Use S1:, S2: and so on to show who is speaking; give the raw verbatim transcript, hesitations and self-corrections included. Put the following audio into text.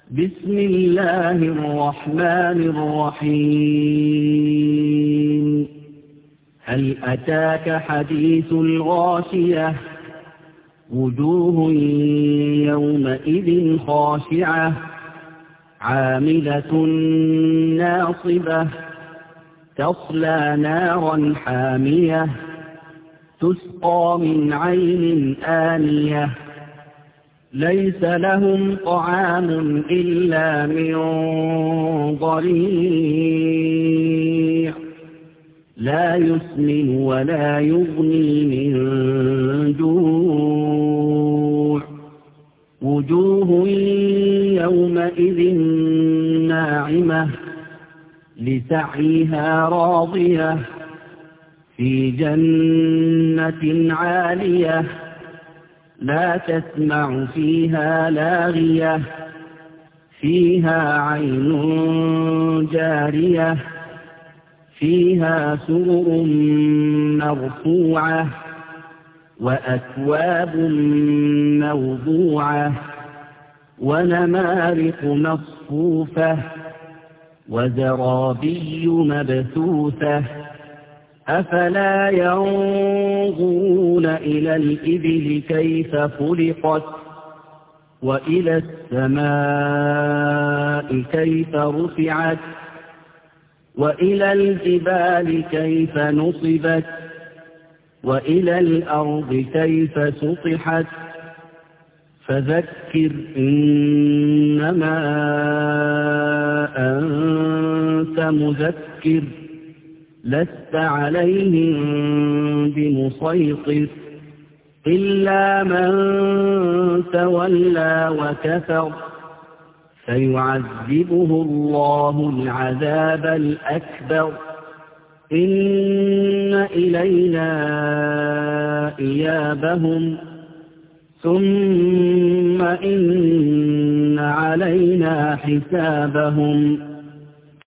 S1: بسم الله الرحمن الرحيم هل أتاك حديث الغاشية وجوه يومئذ خاشعة عاملة ناصبة تصلى نارا حامية تسقى من عين آنية ليس لهم طعام إلا من ضريع لا يسمن ولا يغني من جوع وجوه يومئذ ناعمة لسعيها راضية في جنة عالية لا تسمع فيها لاغية فيها عين جارية فيها سرر مرفوعة وأكواب موضوعة ونمارق مصفوفة وزرابي مبثوثة أفلا ينظرون إلى الإبل كيف خلقت وإلى السماء كيف رفعت وإلى الجبال كيف نصبت وإلى الأرض كيف سطحت فذكر إنما أنت مذكر لست عليهم بمسيطر إلا من تولى وكفر فيعذبه الله العذاب الأكبر إن إلينا إيابهم ثم إن علينا حسابهم